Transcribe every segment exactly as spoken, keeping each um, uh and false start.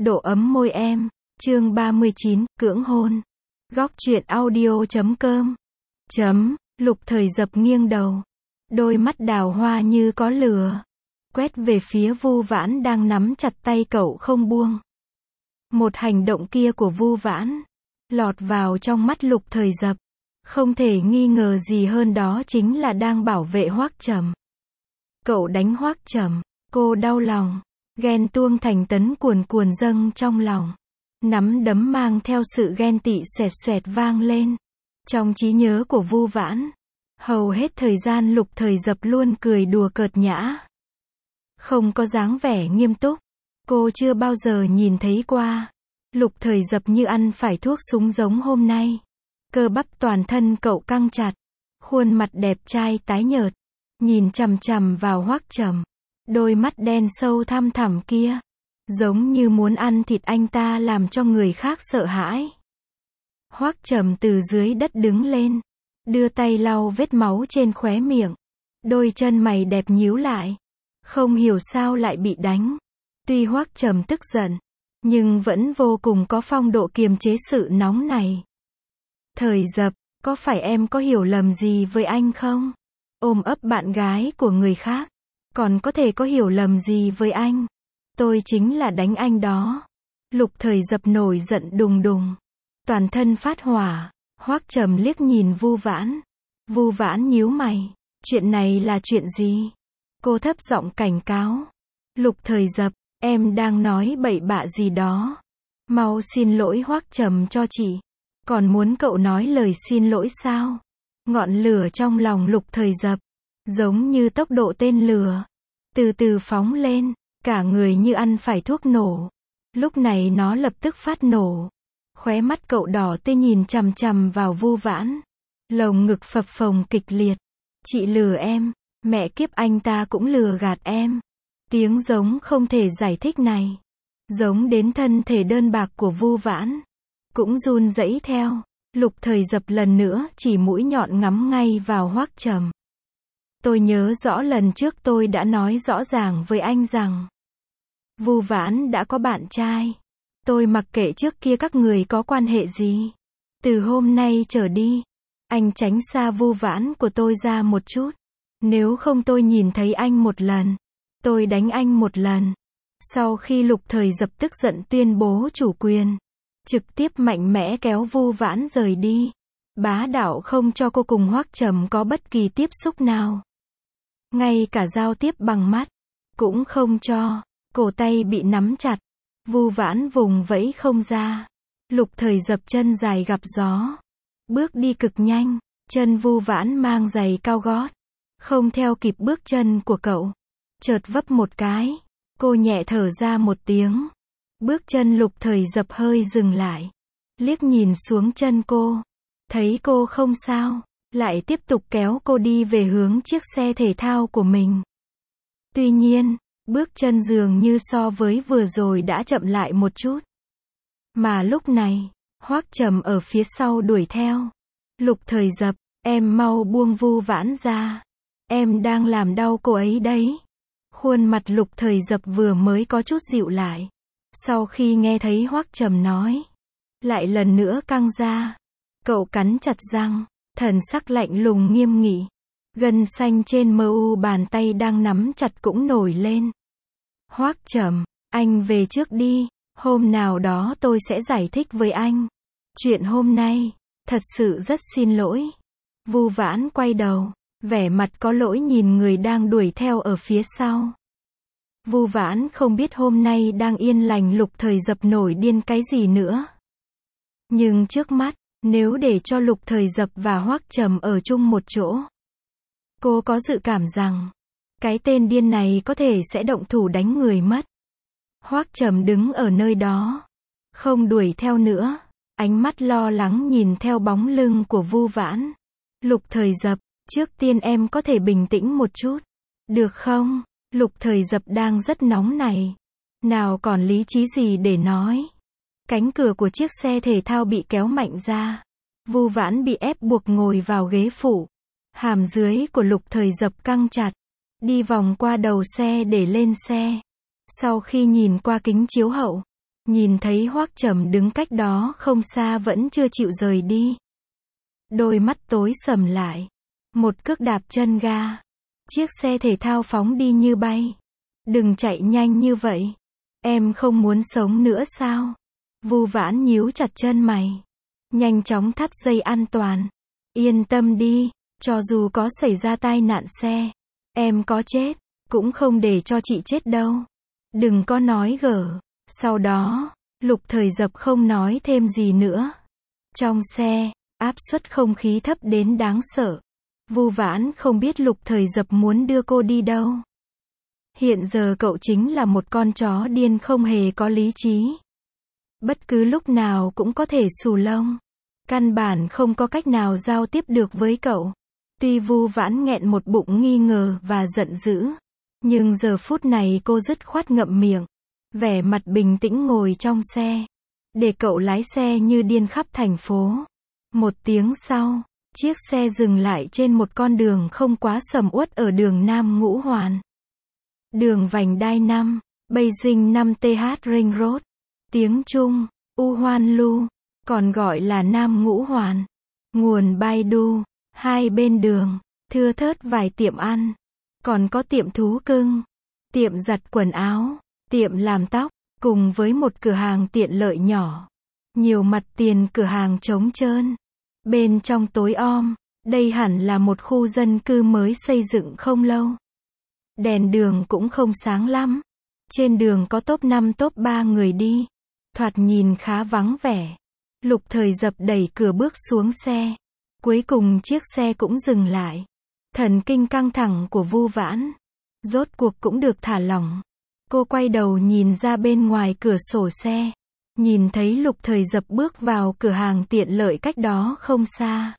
Độ ấm môi em. Chương ba mươi chín, cưỡng hôn. Góc truyện audio chấm com. Chấm, Lục Thời Dập nghiêng đầu. Đôi mắt đào hoa như có lửa. Quét về phía Vu Vãn đang nắm chặt tay cậu không buông. Một hành động kia của Vu Vãn lọt vào trong mắt Lục Thời Dập. Không thể nghi ngờ gì hơn đó chính là đang bảo vệ Hoắc Trầm. Cậu đánh Hoắc Trầm, cô đau lòng. Ghen tuông thành tấn cuồn cuồn dâng trong lòng. Nắm đấm mang theo sự ghen tị xoẹt xoẹt vang lên. Trong trí nhớ của Vu Vãn, hầu hết thời gian Lục Thời Dập luôn cười đùa cợt nhã. Không có dáng vẻ nghiêm túc. Cô chưa bao giờ nhìn thấy qua Lục Thời Dập như ăn phải thuốc súng giống hôm nay. Cơ bắp toàn thân cậu căng chặt. Khuôn mặt đẹp trai tái nhợt. Nhìn chằm chằm vào Hoắc Trầm. Đôi mắt đen sâu thăm thẳm kia. Giống như muốn ăn thịt anh ta làm cho người khác sợ hãi. Hoắc Trầm từ dưới đất đứng lên. Đưa tay lau vết máu trên khóe miệng. Đôi chân mày đẹp nhíu lại. Không hiểu sao lại bị đánh. Tuy Hoắc Trầm tức giận, nhưng vẫn vô cùng có phong độ kiềm chế sự nóng này. Thời Dập, có phải em có hiểu lầm gì với anh không? Ôm ấp bạn gái của người khác. Còn có thể có hiểu lầm gì với anh? Tôi chính là đánh anh đó. Lục Thời Dập nổi giận đùng đùng. Toàn thân phát hỏa. Hoắc Trầm liếc nhìn Vu Vãn. Vu Vãn nhíu mày. Chuyện này là chuyện gì? Cô thấp giọng cảnh cáo. Lục Thời Dập, em đang nói bậy bạ gì đó. Mau xin lỗi Hoắc Trầm cho chị. Còn muốn cậu nói lời xin lỗi sao? Ngọn lửa trong lòng Lục Thời Dập, giống như tốc độ tên lửa, từ từ phóng lên, cả người như ăn phải thuốc nổ. Lúc này nó lập tức phát nổ. Khóe mắt cậu đỏ tươi nhìn chằm chằm vào Vu Vãn. Lồng ngực phập phồng kịch liệt. Chị lừa em, mẹ kiếp anh ta cũng lừa gạt em. Tiếng giống không thể giải thích này, giống đến thân thể đơn bạc của Vu Vãn, cũng run rẩy theo. Lục Thời Dập lần nữa chỉ mũi nhọn ngắm ngay vào Hoắc Trầm. Tôi nhớ rõ lần trước tôi đã nói rõ ràng với anh rằng Vu Vãn đã có bạn trai. Tôi mặc kệ trước kia các người có quan hệ gì. Từ hôm nay trở đi, anh tránh xa Vu Vãn của tôi ra một chút. Nếu không tôi nhìn thấy anh một lần, tôi đánh anh một lần. Sau khi Lục Thời Dập tức giận tuyên bố chủ quyền, trực tiếp mạnh mẽ kéo Vu Vãn rời đi. Bá đạo không cho cô cùng Hoắc Trầm có bất kỳ tiếp xúc nào. Ngay cả giao tiếp bằng mắt cũng không cho. Cổ tay bị nắm chặt. Vu Vãn vùng vẫy không ra. Lục Thời Dập chân dài gặp gió, bước đi cực nhanh. Chân Vu Vãn mang giày cao gót, không theo kịp bước chân của cậu. Chợt vấp một cái, cô nhẹ thở ra một tiếng. Bước chân Lục Thời Dập hơi dừng lại, liếc nhìn xuống chân cô, thấy cô không sao, lại tiếp tục kéo cô đi về hướng chiếc xe thể thao của mình. Tuy nhiên, bước chân dường như so với vừa rồi đã chậm lại một chút. Mà lúc này, Hoắc Trầm ở phía sau đuổi theo. Lục Thời Dập, em mau buông Vu Vãn ra. Em đang làm đau cô ấy đấy. Khuôn mặt Lục Thời Dập vừa mới có chút dịu lại. Sau khi nghe thấy Hoắc Trầm nói, lại lần nữa căng ra. Cậu cắn chặt răng, thần sắc lạnh lùng nghiêm nghị. Gân xanh trên mờ u bàn tay đang nắm chặt cũng nổi lên. Hoắc Trầm, anh về trước đi. Hôm nào đó tôi sẽ giải thích với anh. Chuyện hôm nay, thật sự rất xin lỗi. Vu Vãn quay đầu, vẻ mặt có lỗi nhìn người đang đuổi theo ở phía sau. Vu Vãn không biết hôm nay đang yên lành Lục Thời Dập nổi điên cái gì nữa. Nhưng trước mắt, nếu để cho Lục Thời Dập và Hoắc Trầm ở chung một chỗ, cô có dự cảm rằng cái tên điên này có thể sẽ động thủ đánh người mất. Hoắc Trầm đứng ở nơi đó, không đuổi theo nữa, ánh mắt lo lắng nhìn theo bóng lưng của Vu Vãn. Lục Thời Dập, trước tiên em có thể bình tĩnh một chút, được không? Lục Thời Dập đang rất nóng này, nào còn lý trí gì để nói. Cánh cửa của chiếc xe thể thao bị kéo mạnh ra. Vu Vãn bị ép buộc ngồi vào ghế phụ. Hàm dưới của Lục Thời Dập căng chặt, đi vòng qua đầu xe để lên xe. Sau khi nhìn qua kính chiếu hậu, nhìn thấy Hoắc Trầm đứng cách đó không xa vẫn chưa chịu rời đi. Đôi mắt tối sầm lại. Một cước đạp chân ga. Chiếc xe thể thao phóng đi như bay. Đừng chạy nhanh như vậy. Em không muốn sống nữa sao? Vu Vãn nhíu chặt chân mày. Nhanh chóng thắt dây an toàn. Yên tâm đi, cho dù có xảy ra tai nạn xe, em có chết, cũng không để cho chị chết đâu. Đừng có nói gở. Sau đó, Lục Thời Dập không nói thêm gì nữa. Trong xe, áp suất không khí thấp đến đáng sợ. Vu Vãn không biết Lục Thời Dập muốn đưa cô đi đâu. Hiện giờ cậu chính là một con chó điên không hề có lý trí. Bất cứ lúc nào cũng có thể xù lông. Căn bản không có cách nào giao tiếp được với cậu. Tuy Vu Vãn nghẹn một bụng nghi ngờ và giận dữ, nhưng giờ phút này cô dứt khoát ngậm miệng, vẻ mặt bình tĩnh ngồi trong xe, để cậu lái xe như điên khắp thành phố. Một tiếng sau, chiếc xe dừng lại trên một con đường không quá sầm uất ở đường Nam Ngũ Hoàn. Đường vành đai năm, Beijing năm T H Ring Road. Tiếng Trung, U Hoan Lu, còn gọi là Nam Ngũ Hoàn. Nguồn Baidu, hai bên đường, thưa thớt vài tiệm ăn. Còn có tiệm thú cưng, tiệm giặt quần áo, tiệm làm tóc, cùng với một cửa hàng tiện lợi nhỏ. Nhiều mặt tiền cửa hàng trống trơn. Bên trong tối om, đây hẳn là một khu dân cư mới xây dựng không lâu. Đèn đường cũng không sáng lắm. Trên đường có top năm top ba người đi. Thoạt nhìn khá vắng vẻ. Lục Thời Dập đẩy cửa bước xuống xe. Cuối cùng chiếc xe cũng dừng lại. Thần kinh căng thẳng của Vu Vãn rốt cuộc cũng được thả lỏng. Cô quay đầu nhìn ra bên ngoài cửa sổ xe. Nhìn thấy Lục Thời Dập bước vào cửa hàng tiện lợi cách đó không xa.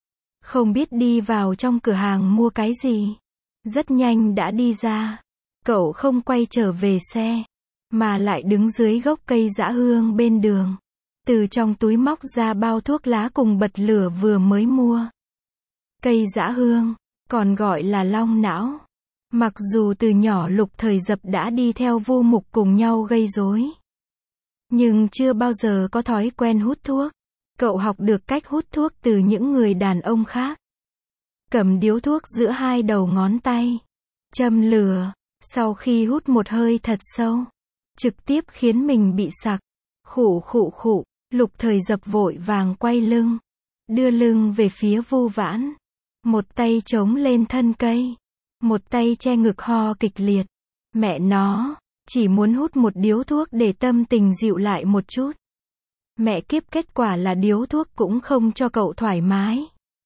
Không biết đi vào trong cửa hàng mua cái gì. Rất nhanh đã đi ra. Cậu không quay trở về xe, mà lại đứng dưới gốc cây dã hương bên đường. Từ trong túi móc ra bao thuốc lá cùng bật lửa vừa mới mua. Cây dã hương, còn gọi là long não. Mặc dù từ nhỏ Lục Thời Dập đã đi theo Vu Mục cùng nhau gây rối, nhưng chưa bao giờ có thói quen hút thuốc. Cậu học được cách hút thuốc từ những người đàn ông khác. Cầm điếu thuốc giữa hai đầu ngón tay, châm lửa, sau khi hút một hơi thật sâu, trực tiếp khiến mình bị sặc. Khụ khụ khụ, Lục Thời Dập vội vàng quay lưng, đưa lưng về phía Vu Vãn. Một tay chống lên thân cây, một tay che ngực ho kịch liệt. Mẹ nó, chỉ muốn hút một điếu thuốc để tâm tình dịu lại một chút. Mẹ kiếp, kết quả là điếu thuốc cũng không cho cậu thoải mái.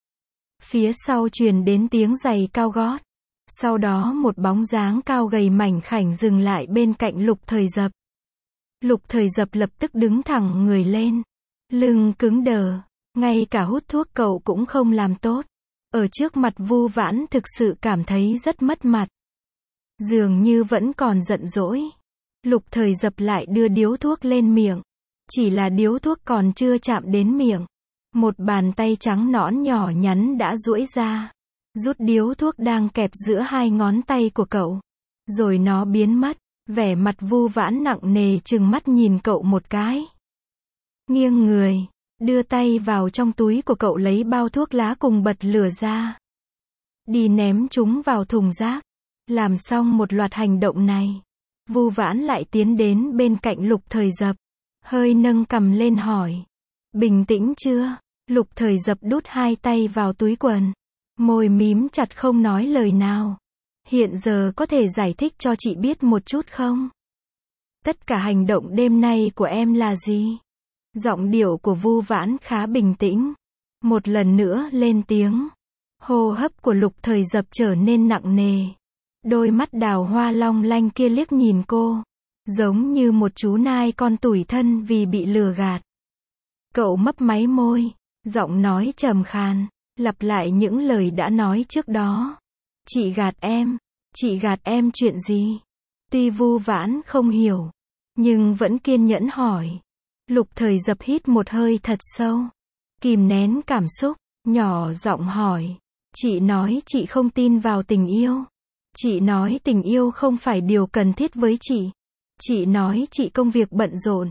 Phía sau truyền đến tiếng giày cao gót. Sau đó một bóng dáng cao gầy mảnh khảnh dừng lại bên cạnh Lục Thời Dập. Lục Thời Dập lập tức đứng thẳng người lên. Lưng cứng đờ. Ngay cả hút thuốc cậu cũng không làm tốt. Ở trước mặt Vu Vãn thực sự cảm thấy rất mất mặt. Dường như vẫn còn giận dỗi. Lục Thời Dập lại đưa điếu thuốc lên miệng. Chỉ là điếu thuốc còn chưa chạm đến miệng. Một bàn tay trắng nõn nhỏ nhắn đã duỗi ra. Rút điếu thuốc đang kẹp giữa hai ngón tay của cậu. Rồi nó biến mất. Vẻ mặt Vu Vãn nặng nề trừng mắt nhìn cậu một cái. Nghiêng người, đưa tay vào trong túi của cậu lấy bao thuốc lá cùng bật lửa ra. Đi ném chúng vào thùng rác. Làm xong một loạt hành động này, Vu Vãn lại tiến đến bên cạnh Lục Thời Dập. Hơi nâng cằm lên hỏi. Bình tĩnh chưa? Lục Thời Dập đút hai tay vào túi quần. Môi mím chặt không nói lời nào. Hiện giờ có thể giải thích cho chị biết một chút không? Tất cả hành động đêm nay của em là gì? Giọng điệu của Vu Vãn khá bình tĩnh. Một lần nữa lên tiếng. Hô hấp của Lục Thời Dập trở nên nặng nề. Đôi mắt đào hoa long lanh kia liếc nhìn cô. Giống như một chú nai con tủi thân vì bị lừa gạt. Cậu mấp máy môi. Giọng nói trầm khàn. Lặp lại những lời đã nói trước đó. Chị gạt em. Chị gạt em chuyện gì? Tuy Vu Vãn không hiểu, nhưng vẫn kiên nhẫn hỏi. Lục Thời Dập hít một hơi thật sâu. Kìm nén cảm xúc, nhỏ giọng hỏi. Chị nói chị không tin vào tình yêu. Chị nói tình yêu không phải điều cần thiết với chị. Chị nói chị công việc bận rộn,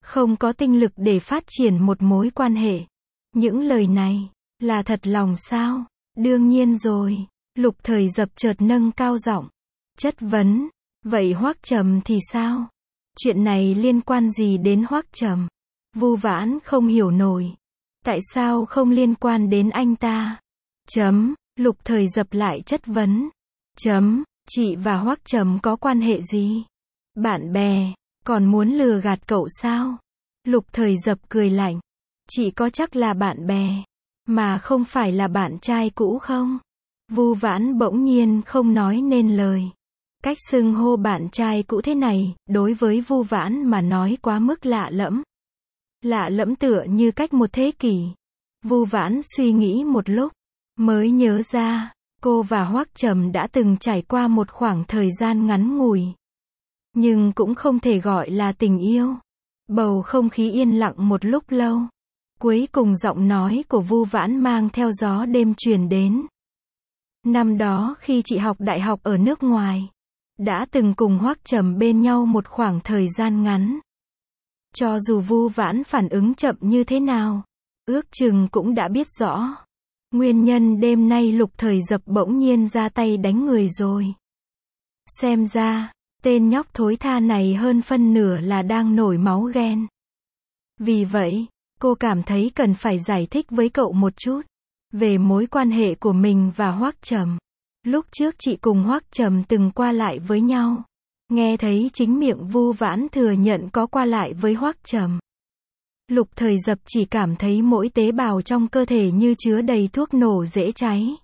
không có tinh lực để phát triển một mối quan hệ. Những lời này, là thật lòng sao? Đương nhiên rồi. Lục Thời Dập chợt nâng cao giọng, chất vấn, vậy Hoắc Trầm thì sao? Chuyện này liên quan gì đến Hoắc Trầm? Vu Vãn không hiểu nổi. Tại sao không liên quan đến anh ta? Chấm, Lục Thời Dập lại chất vấn. Chấm, chị và Hoắc Trầm có quan hệ gì? Bạn bè, còn muốn lừa gạt cậu sao? Lục Thời Dập cười lạnh. Chị có chắc là bạn bè, mà không phải là bạn trai cũ không? Vu Vãn bỗng nhiên không nói nên lời. Cách xưng hô bạn trai cũ thế này, đối với Vu Vãn mà nói quá mức lạ lẫm. Lạ lẫm tựa như cách một thế kỷ. Vu Vãn suy nghĩ một lúc, mới nhớ ra, cô và Hoắc Trầm đã từng trải qua một khoảng thời gian ngắn ngủi. Nhưng cũng không thể gọi là tình yêu. Bầu không khí yên lặng một lúc lâu. Cuối cùng giọng nói của Vu Vãn mang theo gió đêm truyền đến. Năm đó khi chị học đại học ở nước ngoài, đã từng cùng Hoắc Trầm bên nhau một khoảng thời gian ngắn. Cho dù Vu Vãn phản ứng chậm như thế nào, ước chừng cũng đã biết rõ. Nguyên nhân đêm nay Lục Thời Dập bỗng nhiên ra tay đánh người rồi. Xem ra, tên nhóc thối tha này hơn phân nửa là đang nổi máu ghen. Vì vậy, cô cảm thấy cần phải giải thích với cậu một chút về mối quan hệ của mình và Hoắc Trầm. Lúc trước chị cùng Hoắc Trầm từng qua lại với nhau. Nghe thấy chính miệng Vu Vãn thừa nhận có qua lại với Hoắc Trầm. Lục Thời Dập chỉ cảm thấy mỗi tế bào trong cơ thể như chứa đầy thuốc nổ dễ cháy.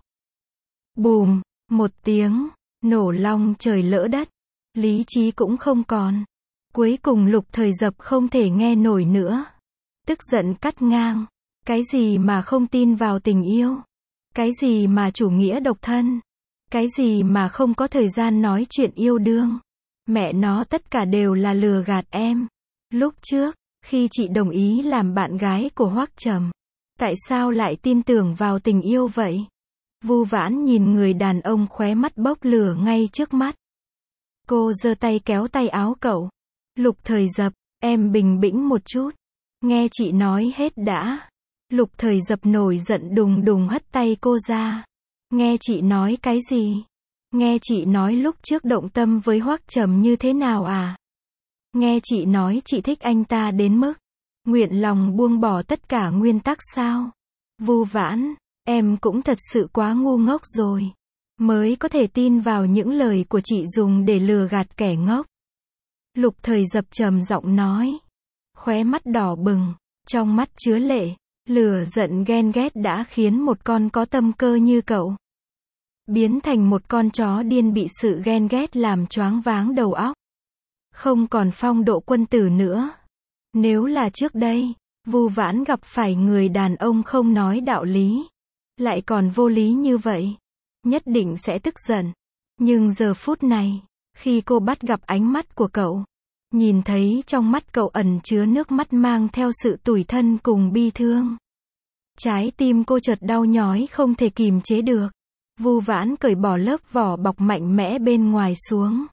Bùm, một tiếng, nổ long trời lỡ đất. Lý trí cũng không còn. Cuối cùng Lục Thời Dập không thể nghe nổi nữa. Tức giận cắt ngang. Cái gì mà không tin vào tình yêu? Cái gì mà chủ nghĩa độc thân? Cái gì mà không có thời gian nói chuyện yêu đương? Mẹ nó tất cả đều là lừa gạt em. Lúc trước, khi chị đồng ý làm bạn gái của Hoắc Trầm, tại sao lại tin tưởng vào tình yêu vậy? Vu Vãn nhìn người đàn ông khóe mắt bốc lửa ngay trước mắt. Cô giơ tay kéo tay áo cậu. Lục Thời Dập, em bình tĩnh một chút. Nghe chị nói hết đã. Lục Thời Dập nổi giận đùng đùng hất tay cô ra. Nghe chị nói cái gì? Nghe chị nói lúc trước động tâm với Hoắc Trầm như thế nào à? Nghe chị nói chị thích anh ta đến mức nguyện lòng buông bỏ tất cả nguyên tắc sao? Vu Vãn, em cũng thật sự quá ngu ngốc rồi. Mới có thể tin vào những lời của chị dùng để lừa gạt kẻ ngốc. Lục Thời Dập trầm giọng nói. Khóe mắt đỏ bừng, trong mắt chứa lệ. Lửa giận ghen ghét đã khiến một con có tâm cơ như cậu biến thành một con chó điên bị sự ghen ghét làm choáng váng đầu óc. Không còn phong độ quân tử nữa. Nếu là trước đây, Vu Vãn gặp phải người đàn ông không nói đạo lý, lại còn vô lý như vậy, nhất định sẽ tức giận. Nhưng giờ phút này, khi cô bắt gặp ánh mắt của cậu, nhìn thấy trong mắt cậu ẩn chứa nước mắt mang theo sự tủi thân cùng bi thương, trái tim cô chợt đau nhói không thể kìm chế được. Vu Vãn cởi bỏ lớp vỏ bọc mạnh mẽ bên ngoài xuống.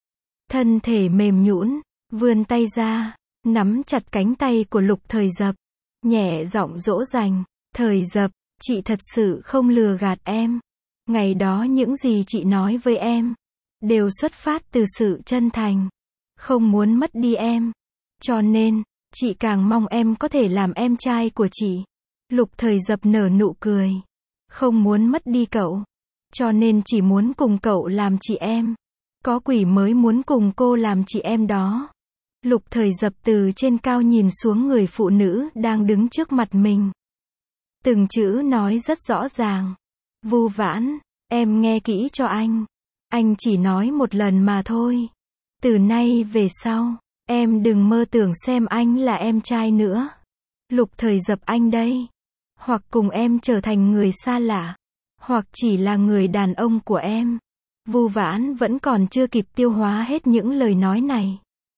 Thân thể mềm nhũn, vươn tay ra, nắm chặt cánh tay của Lục Thời Dập, nhẹ giọng dỗ dành. Thời Dập, chị thật sự không lừa gạt em. Ngày đó những gì chị nói với em, đều xuất phát từ sự chân thành. Không muốn mất đi em. Cho nên, chị càng mong em có thể làm em trai của chị. Lục Thời Dập nở nụ cười. Không muốn mất đi cậu. Cho nên chỉ muốn cùng cậu làm chị em. Có quỷ mới muốn cùng cô làm chị em đó. Lục Thời Dập từ trên cao nhìn xuống người phụ nữ đang đứng trước mặt mình. Từng chữ nói rất rõ ràng. Vu Vãn, em nghe kỹ cho anh. Anh chỉ nói một lần mà thôi. Từ nay về sau, em đừng mơ tưởng xem anh là em trai nữa. Lục Thời Dập anh đây. Hoặc cùng em trở thành người xa lạ, hoặc chỉ là người đàn ông của em. Vu Vãn vẫn còn chưa kịp tiêu hóa hết những lời nói này.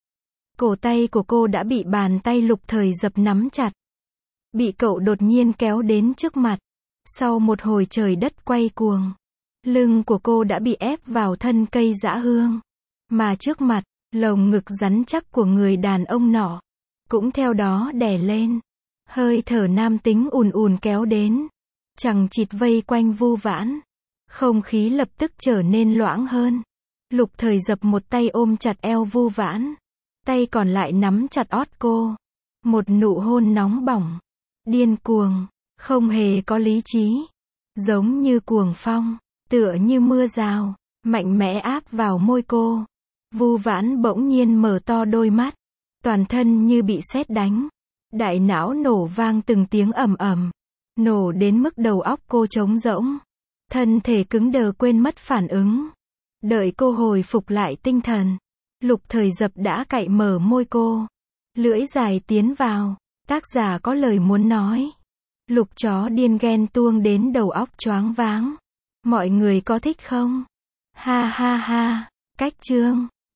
Cổ tay của cô đã bị bàn tay Lục Thời Dập nắm chặt. Bị cậu đột nhiên kéo đến trước mặt. Sau một hồi trời đất quay cuồng, lưng của cô đã bị ép vào thân cây dã hương. Mà trước mặt, lồng ngực rắn chắc của người đàn ông nọ, cũng theo đó đè lên. Hơi thở nam tính ùn ùn kéo đến, chằng chịt vây quanh Vu Vãn. Không khí lập tức trở nên loãng hơn. Lục Thời Dập một tay ôm chặt eo Vu Vãn, tay còn lại nắm chặt ót cô. Một nụ hôn nóng bỏng, điên cuồng, không hề có lý trí, giống như cuồng phong, tựa như mưa rào, mạnh mẽ áp vào môi cô. Vu Vãn bỗng nhiên mở to đôi mắt, toàn thân như bị sét đánh, đại não nổ vang từng tiếng ầm ầm, nổ đến mức đầu óc cô trống rỗng, thân thể cứng đờ quên mất phản ứng. Đợi cô hồi phục lại tinh thần, Lục Thời Dập đã cạy mở môi cô, lưỡi dài tiến vào. Tác giả có lời muốn nói. Lục chó điên ghen tuông đến đầu óc choáng váng. Mọi người có thích không? Ha ha ha. Cách chương